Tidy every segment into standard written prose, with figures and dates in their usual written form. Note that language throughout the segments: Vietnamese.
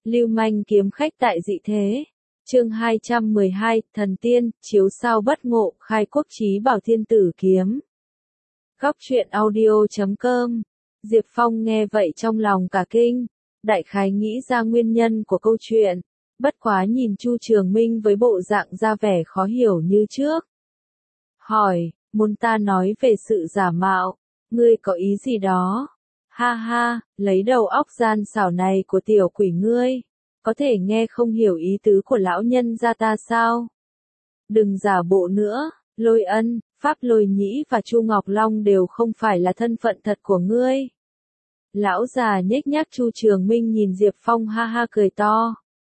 Lưu manh kiếm khách tại dị thế. Chương 212, thần tiên, chiếu sao bất ngộ, khai quốc chí bảo thiên tử kiếm. Góc truyện audio.com. Diệp Phong nghe vậy trong lòng cả kinh, đại khái nghĩ ra nguyên nhân của câu chuyện, bất quá nhìn Chu Trường Minh với bộ dạng ra vẻ khó hiểu như trước. Hỏi, muốn ta nói về sự giả mạo, ngươi có ý gì đó? Ha ha, lấy đầu óc gian xảo này của tiểu quỷ ngươi, có thể nghe không hiểu ý tứ của lão nhân gia ta sao? Đừng giả bộ nữa, Lôi Ân, Pháp Lôi Nhĩ và Chu Ngọc Long đều không phải là thân phận thật của ngươi. Lão già nhếch nhác Chu Trường Minh nhìn Diệp Phong ha ha cười to.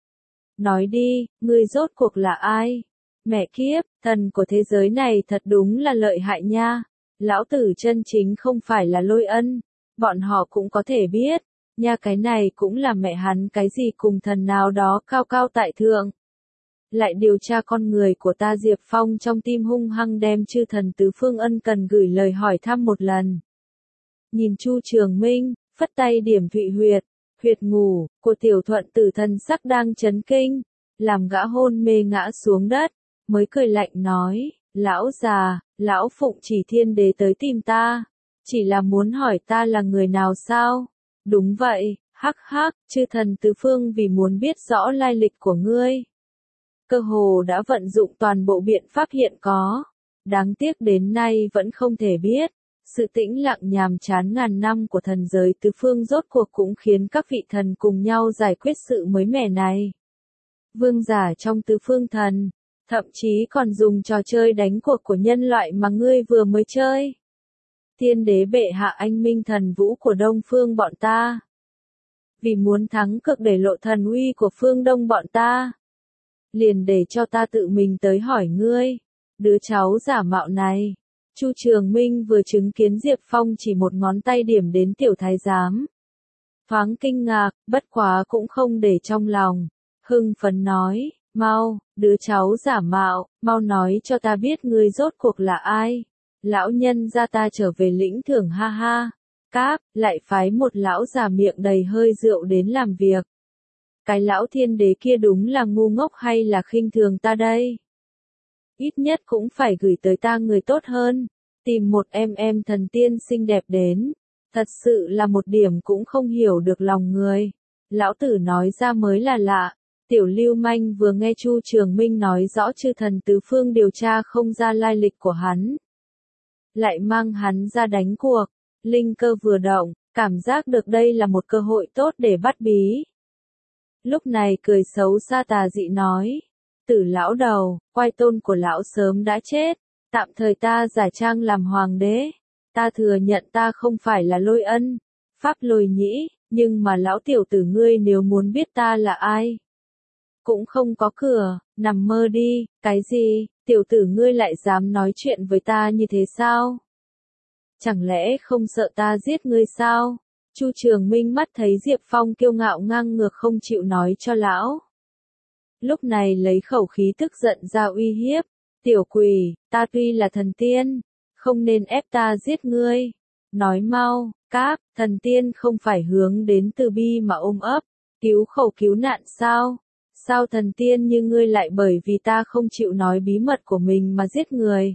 Nói đi, ngươi rốt cuộc là ai? Mẹ kiếp, thần của thế giới này thật đúng là lợi hại nha. Lão tử chân chính không phải là Lôi Ân, bọn họ cũng có thể biết, nha cái này cũng là mẹ hắn cái gì cùng thần nào đó cao cao tại thượng. Lại điều tra con người của ta. Diệp Phong trong tim hung hăng đem chư thần tứ phương ân cần gửi lời hỏi thăm một lần. Nhìn Chu Trường Minh, phất tay điểm thụy huyệt ngủ của tiểu thuận tử thần sắc đang chấn kinh, làm gã hôn mê ngã xuống đất, mới cười lạnh nói, lão già, lão phụng chỉ thiên đế tới tìm ta, chỉ là muốn hỏi ta là người nào sao? Đúng vậy, hắc hắc, chư thần tứ phương vì muốn biết rõ lai lịch của ngươi, cơ hồ đã vận dụng toàn bộ biện pháp hiện có, đáng tiếc đến nay vẫn không thể biết. Sự tĩnh lặng nhàm chán ngàn năm của thần giới tứ phương rốt cuộc cũng khiến các vị thần cùng nhau giải quyết sự mới mẻ này. Vương giả trong tứ phương thần, thậm chí còn dùng trò chơi đánh cuộc của nhân loại mà ngươi vừa mới chơi. Thiên đế bệ hạ anh minh thần vũ của Đông Phương bọn ta. Vì muốn thắng cực để lộ thần uy của phương Đông bọn ta, liền để cho ta tự mình tới hỏi ngươi, đứa cháu giả mạo này. Chu Trường Minh vừa chứng kiến Diệp Phong chỉ một ngón tay điểm đến tiểu thái giám. Thoáng kinh ngạc, bất quá cũng không để trong lòng. Hưng phấn nói, mau, đứa cháu giả mạo, mau nói cho ta biết ngươi rốt cuộc là ai. Lão nhân gia ta trở về lĩnh thưởng ha ha. Cáp, lại phái một lão già miệng đầy hơi rượu đến làm việc. Cái lão thiên đế kia đúng là ngu ngốc hay là khinh thường ta đây? Ít nhất cũng phải gửi tới ta người tốt hơn, tìm một em thần tiên xinh đẹp đến, thật sự là một điểm cũng không hiểu được lòng người. Lão tử nói ra mới là lạ. Tiểu lưu manh vừa nghe Chu Trường Minh nói rõ chư thần tứ phương điều tra không ra lai lịch của hắn, lại mang hắn ra đánh cuộc, linh cơ vừa động, cảm giác được đây là một cơ hội tốt để bắt bí. Lúc này cười xấu xa tà dị nói, Tử lão đầu, quai tôn của lão sớm đã chết, tạm thời ta giả trang làm hoàng đế, ta thừa nhận ta không phải là Lôi Ân, Pháp Lôi Nhĩ, nhưng mà lão tiểu tử ngươi nếu muốn biết ta là ai, cũng không có cửa, nằm mơ đi. Cái gì, tiểu tử ngươi lại dám nói chuyện với ta như thế sao? Chẳng lẽ không sợ ta giết ngươi sao? Chu Trường Minh mắt thấy Diệp Phong kiêu ngạo ngang ngược không chịu nói cho lão. Lúc này lấy khẩu khí tức giận ra uy hiếp, tiểu quỷ, ta tuy là thần tiên, không nên ép ta giết ngươi. Nói mau, Cáp, thần tiên không phải hướng đến từ bi mà ôm ấp, cứu khổ cứu nạn sao? Sao thần tiên như ngươi lại bởi vì ta không chịu nói bí mật của mình mà giết người?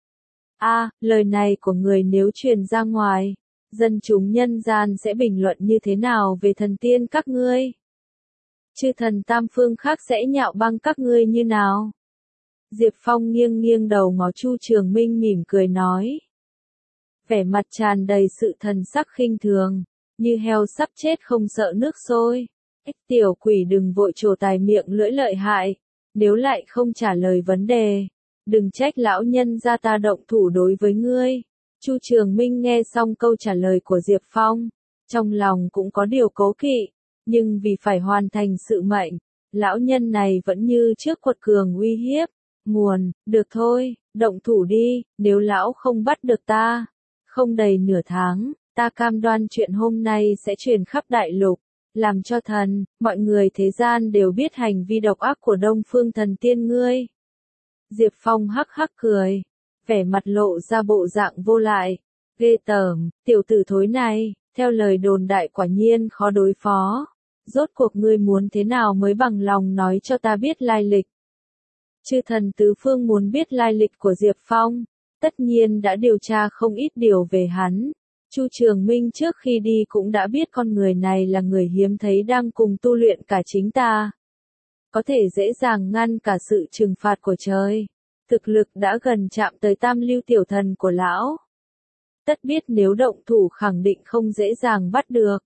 Lời này của người nếu truyền ra ngoài, dân chúng nhân gian sẽ bình luận như thế nào về thần tiên các ngươi? Chư thần tam phương khác sẽ nhạo báng các ngươi như nào? Diệp Phong nghiêng nghiêng đầu ngó Chu Trường Minh mỉm cười nói. Vẻ mặt tràn đầy sự thần sắc khinh thường, như heo sắp chết không sợ nước sôi. Tiểu quỷ đừng vội trổ tài miệng lưỡi lợi hại, nếu lại không trả lời vấn đề, đừng trách lão nhân gia ta động thủ đối với ngươi. Chu Trường Minh nghe xong câu trả lời của Diệp Phong, trong lòng cũng có điều cố kỵ, nhưng vì phải hoàn thành sự mệnh, lão nhân này vẫn như trước quật cường uy hiếp. Được thôi, động thủ đi, nếu lão không bắt được ta, không đầy nửa tháng, ta cam đoan chuyện hôm nay sẽ truyền khắp đại lục, làm cho mọi người thế gian đều biết hành vi độc ác của Đông Phương thần tiên ngươi. Diệp Phong hắc hắc cười, vẻ mặt lộ ra bộ dạng vô lại, ghê tởm, tiểu tử thối này, theo lời đồn đại quả nhiên khó đối phó. rốt cuộc ngươi muốn thế nào mới bằng lòng nói cho ta biết lai lịch. Chư thần tứ phương muốn biết lai lịch của Diệp Phong, tất nhiên đã điều tra không ít điều về hắn. Chu Trường Minh trước khi đi cũng đã biết con người này là người hiếm thấy đang cùng tu luyện cả chính ta. Có thể dễ dàng ngăn cả sự trừng phạt của trời. Thực lực đã gần chạm tới tam lưu tiểu thần của lão. Tất biết nếu động thủ khẳng định không dễ dàng bắt được.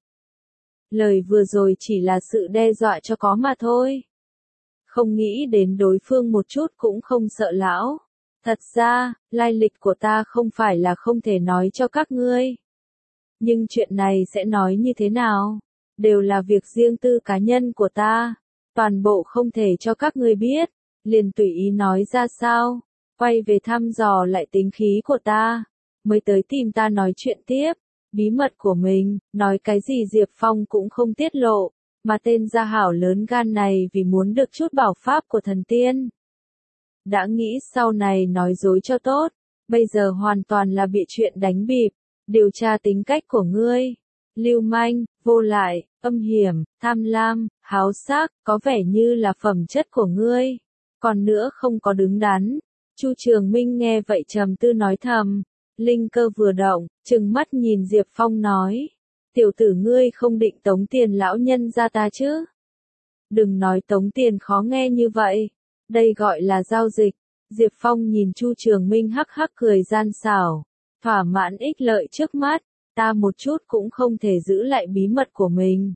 Lời vừa rồi chỉ là sự đe dọa cho có mà thôi. Không nghĩ đến đối phương một chút cũng không sợ lão. Thật ra, lai lịch của ta không phải là không thể nói cho các ngươi. Nhưng chuyện này sẽ nói như thế nào? Đều là việc riêng tư cá nhân của ta. Toàn bộ không thể cho các ngươi biết. Liền tùy ý nói ra sao. Quay về thăm dò lại tính khí của ta. Mới tới tìm ta nói chuyện tiếp. Bí mật của mình, nói cái gì Diệp Phong cũng không tiết lộ. Mà tên gia hảo lớn gan này vì muốn được chút bảo pháp của thần tiên. Đã nghĩ sau này nói dối cho tốt. Bây giờ hoàn toàn là bị chuyện đánh bịp. Điều tra tính cách của ngươi. Lưu manh, vô lại, âm hiểm, tham lam, háo sắc, có vẻ như là phẩm chất của ngươi. Còn nữa không có đứng đắn. Chu Trường Minh nghe vậy trầm tư nói thầm. Linh cơ vừa động, trừng mắt nhìn Diệp Phong nói. Tiểu tử ngươi không định tống tiền lão nhân ra ta chứ? Đừng nói tống tiền khó nghe như vậy. Đây gọi là giao dịch. Diệp Phong nhìn Chu Trường Minh hắc hắc cười gian xảo. Thỏa mãn ích lợi trước mắt. Ta một chút cũng không thể giữ lại bí mật của mình.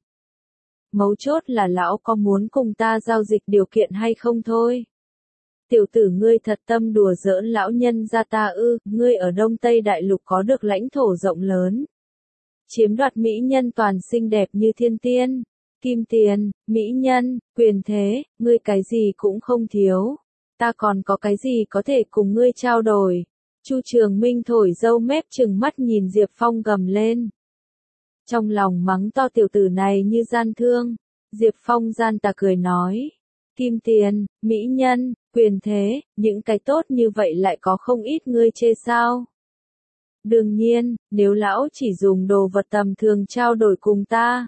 Mấu chốt là lão có muốn cùng ta giao dịch điều kiện hay không thôi. Tiểu tử ngươi thật tâm đùa giỡn lão nhân ra ta ư, ngươi ở Đông Tây Đại Lục có được lãnh thổ rộng lớn. Chiếm đoạt mỹ nhân toàn xinh đẹp như thiên tiên, kim tiền, mỹ nhân, quyền thế, ngươi cái gì cũng không thiếu. Ta còn có cái gì có thể cùng ngươi trao đổi. Chu Trường Minh thổi râu mép trừng mắt nhìn Diệp Phong gầm lên. Trong lòng mắng to tiểu tử này như gian thương. Diệp Phong gian tà cười nói. Kim tiền, mỹ nhân, quyền thế, những cái tốt như vậy lại có không ít ngươi chê sao? Đương nhiên, nếu lão chỉ dùng đồ vật tầm thường trao đổi cùng ta.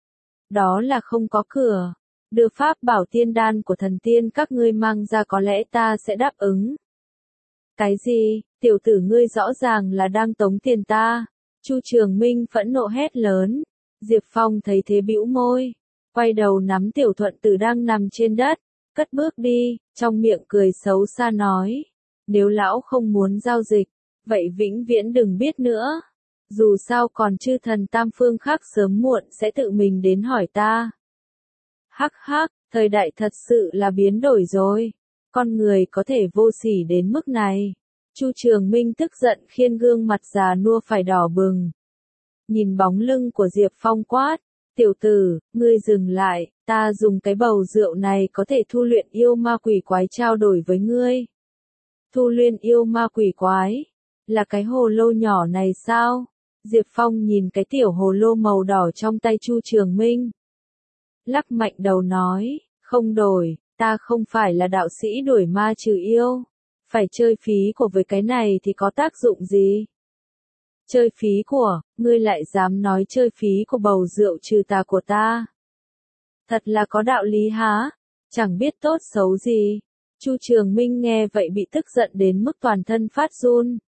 Đó là không có cửa. Đưa pháp bảo tiên đan của thần tiên các ngươi mang ra có lẽ ta sẽ đáp ứng. Cái gì, tiểu tử ngươi rõ ràng là đang tống tiền ta. Chu Trường Minh phẫn nộ hét lớn. Diệp Phong thấy thế bĩu môi. Quay đầu nắm tiểu thuận tử đang nằm trên đất. Cất bước đi, trong miệng cười xấu xa nói. Nếu lão không muốn giao dịch, vậy vĩnh viễn đừng biết nữa. Dù sao còn chư thần tam phương khác sớm muộn sẽ tự mình đến hỏi ta. Hắc hắc, thời đại thật sự là biến đổi rồi. Con người có thể vô sỉ đến mức này. Chu Trường Minh tức giận khiên gương mặt già nua phải đỏ bừng. Nhìn bóng lưng của Diệp Phong quát. Tiểu tử, ngươi dừng lại, ta dùng cái bầu rượu này có thể thu luyện yêu ma quỷ quái trao đổi với ngươi. Thu luyện yêu ma quỷ quái? Là cái hồ lô nhỏ này sao? Diệp Phong nhìn cái tiểu hồ lô màu đỏ trong tay Chu Trường Minh. Lắc mạnh đầu nói, không đổi, ta không phải là đạo sĩ đuổi ma trừ yêu. Phải chơi phí của với cái này thì có tác dụng gì? Chơi phí của, ngươi lại dám nói chơi phí của bầu rượu trừ tà của ta. Thật là có đạo lý há, chẳng biết tốt xấu gì. Chu Trường Minh nghe vậy bị tức giận đến mức toàn thân phát run.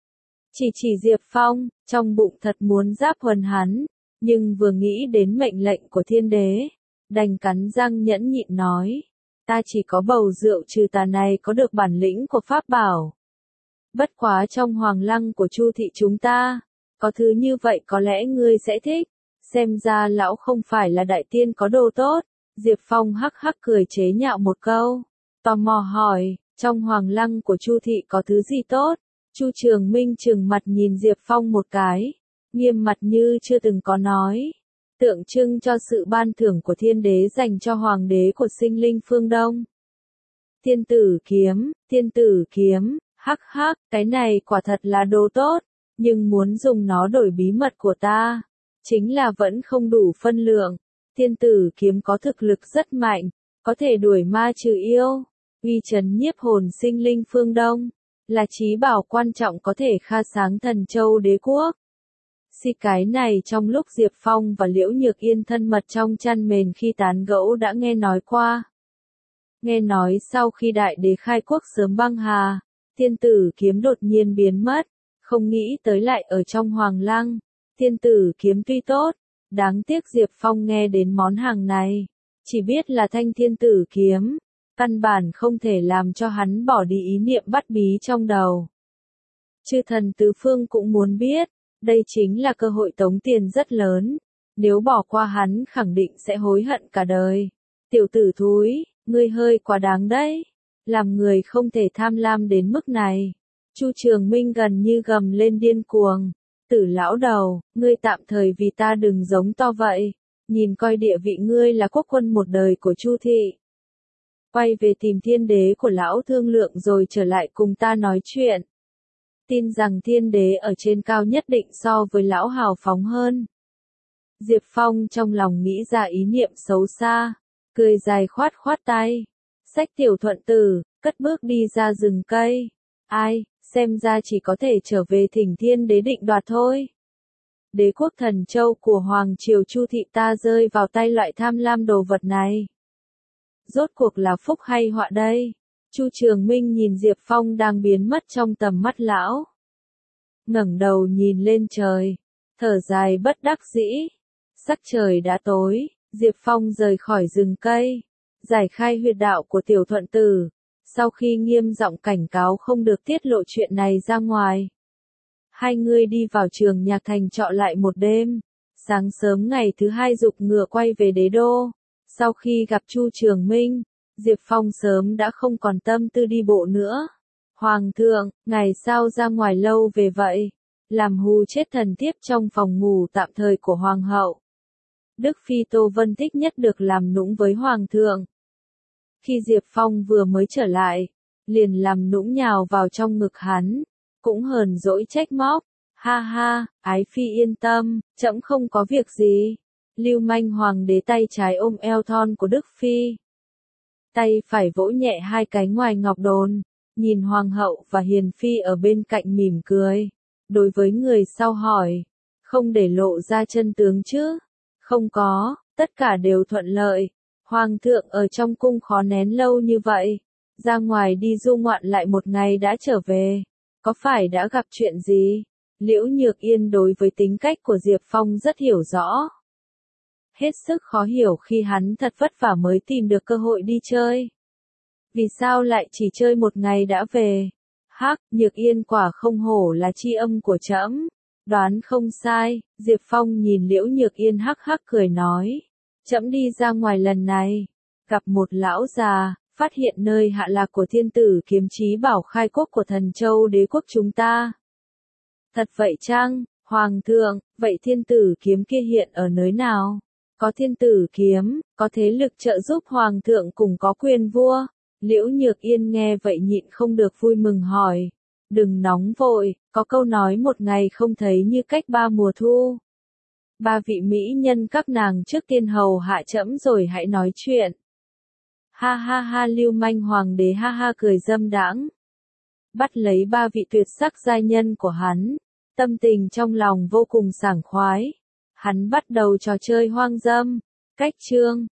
Chỉ Diệp Phong, trong bụng thật muốn giáp huần hắn, nhưng vừa nghĩ đến mệnh lệnh của thiên đế, đành cắn răng nhẫn nhịn nói. Ta chỉ có bầu rượu trừ tà này có được bản lĩnh của pháp bảo. Bất quá trong hoàng lăng của Chu thị chúng ta, có thứ như vậy có lẽ ngươi sẽ thích. Xem ra lão không phải là đại tiên có đồ tốt. Diệp Phong hắc hắc cười chế nhạo một câu. Tò mò hỏi, trong hoàng lăng của Chu thị có thứ gì tốt? Chu Trường Minh trừng mặt nhìn Diệp Phong một cái, nghiêm mặt như chưa từng có nói. Tượng trưng cho sự ban thưởng của thiên đế dành cho hoàng đế của sinh linh phương Đông. Thiên tử kiếm, hắc hắc, cái này quả thật là đồ tốt, nhưng muốn dùng nó đổi bí mật của ta, chính là vẫn không đủ phân lượng. Thiên tử kiếm có thực lực rất mạnh, có thể đuổi ma trừ yêu, uy trấn nhiếp hồn sinh linh phương Đông, là chí bảo quan trọng có thể khai sáng thần châu đế quốc. Cái này trong lúc Diệp Phong và Liễu Nhược Yên thân mật trong chăn mền khi tán gẫu đã nghe nói qua. Nghe nói sau khi đại đế khai quốc sớm băng hà, thiên tử kiếm đột nhiên biến mất, không nghĩ tới lại ở trong hoàng lăng. Thiên tử kiếm tuy tốt, đáng tiếc Diệp Phong nghe đến món hàng này, chỉ biết là thanh thiên tử kiếm, căn bản không thể làm cho hắn bỏ đi ý niệm bắt bí trong đầu. Chư thần tứ phương cũng muốn biết, đây chính là cơ hội tống tiền rất lớn, nếu bỏ qua hắn khẳng định sẽ hối hận cả đời. Tiểu tử thúi, ngươi hơi quá đáng đấy, làm người không thể tham lam đến mức này. Chu Trường Minh gần như gầm lên điên cuồng. Tử lão đầu, ngươi tạm thời vì ta đừng giống to vậy, nhìn coi địa vị ngươi là quốc quân một đời của Chu thị. Quay về tìm thiên đế của lão thương lượng rồi trở lại cùng ta nói chuyện. Tin rằng thiên đế ở trên cao nhất định so với lão hào phóng hơn. Diệp Phong trong lòng nghĩ ra ý niệm xấu xa, cười dài khoát khoát tay. Xách tiểu thuận tử, cất bước đi ra rừng cây. Ai, xem ra chỉ có thể trở về thỉnh thiên đế định đoạt thôi. Đế quốc Thần Châu của Hoàng Triều Chu thị ta rơi vào tay loại tham lam đồ vật này. Rốt cuộc là phúc hay họa đây? Chu Trường Minh nhìn Diệp Phong đang biến mất trong tầm mắt lão. Ngẩng đầu nhìn lên trời, thở dài bất đắc dĩ. Sắc trời đã tối, Diệp Phong rời khỏi rừng cây, giải khai huyệt đạo của tiểu thuận tử. Sau khi nghiêm giọng cảnh cáo không được tiết lộ chuyện này ra ngoài. Hai người đi vào trường nhạc thành trọ lại một đêm. Sáng sớm ngày thứ hai giục ngựa quay về đế đô. Sau khi gặp Chu Trường Minh, Diệp Phong sớm đã không còn tâm tư đi bộ nữa. Hoàng thượng, ngày sao ra ngoài lâu về vậy? Làm hù chết thần thiếp trong phòng ngủ tạm thời của Hoàng hậu. Đức Phi Tô Vân thích nhất được làm nũng với Hoàng thượng. Khi Diệp Phong vừa mới trở lại, liền làm nũng nhào vào trong ngực hắn, cũng hờn dỗi trách móc. Ha ha, ái phi yên tâm, trẫm không có việc gì. Lưu manh hoàng đế tay trái ôm eo thon của Đức Phi. Tay phải vỗ nhẹ hai cái ngoài ngọc đồn, nhìn hoàng hậu và hiền phi ở bên cạnh mỉm cười. Đối với người sau hỏi, không để lộ ra chân tướng chứ? Không có, tất cả đều thuận lợi. Hoàng thượng ở trong cung khó nén lâu như vậy, ra ngoài đi du ngoạn lại một ngày đã trở về, có phải đã gặp chuyện gì? Liễu Nhược Yên đối với tính cách của Diệp Phong rất hiểu rõ. Hết sức khó hiểu khi hắn thật vất vả mới tìm được cơ hội đi chơi. Vì sao lại chỉ chơi một ngày đã về? Hắc, Nhược Yên quả không hổ là tri âm của trẫm. Đoán không sai, Diệp Phong nhìn Liễu Nhược Yên hắc hắc cười nói. Trẫm đi ra ngoài lần này, gặp một lão già, phát hiện nơi hạ lạc của thiên tử kiếm chí bảo khai quốc của Thần Châu đế quốc chúng ta. Thật vậy chăng, Hoàng thượng, vậy thiên tử kiếm kia hiện ở nơi nào? Có thiên tử kiếm, có thế lực trợ giúp Hoàng thượng cùng có quyền vua. Liễu Nhược Yên nghe vậy nhịn không được vui mừng hỏi. Đừng nóng vội, có câu nói một ngày không thấy như cách ba mùa thu. Ba vị mỹ nhân các nàng trước tiên hầu hạ trẫm rồi hãy nói chuyện. Ha ha ha, lưu manh hoàng đế ha ha cười dâm đãng. Bắt lấy ba vị tuyệt sắc giai nhân của hắn, tâm tình trong lòng vô cùng sảng khoái. Hắn bắt đầu trò chơi hoang dâm. Cách chương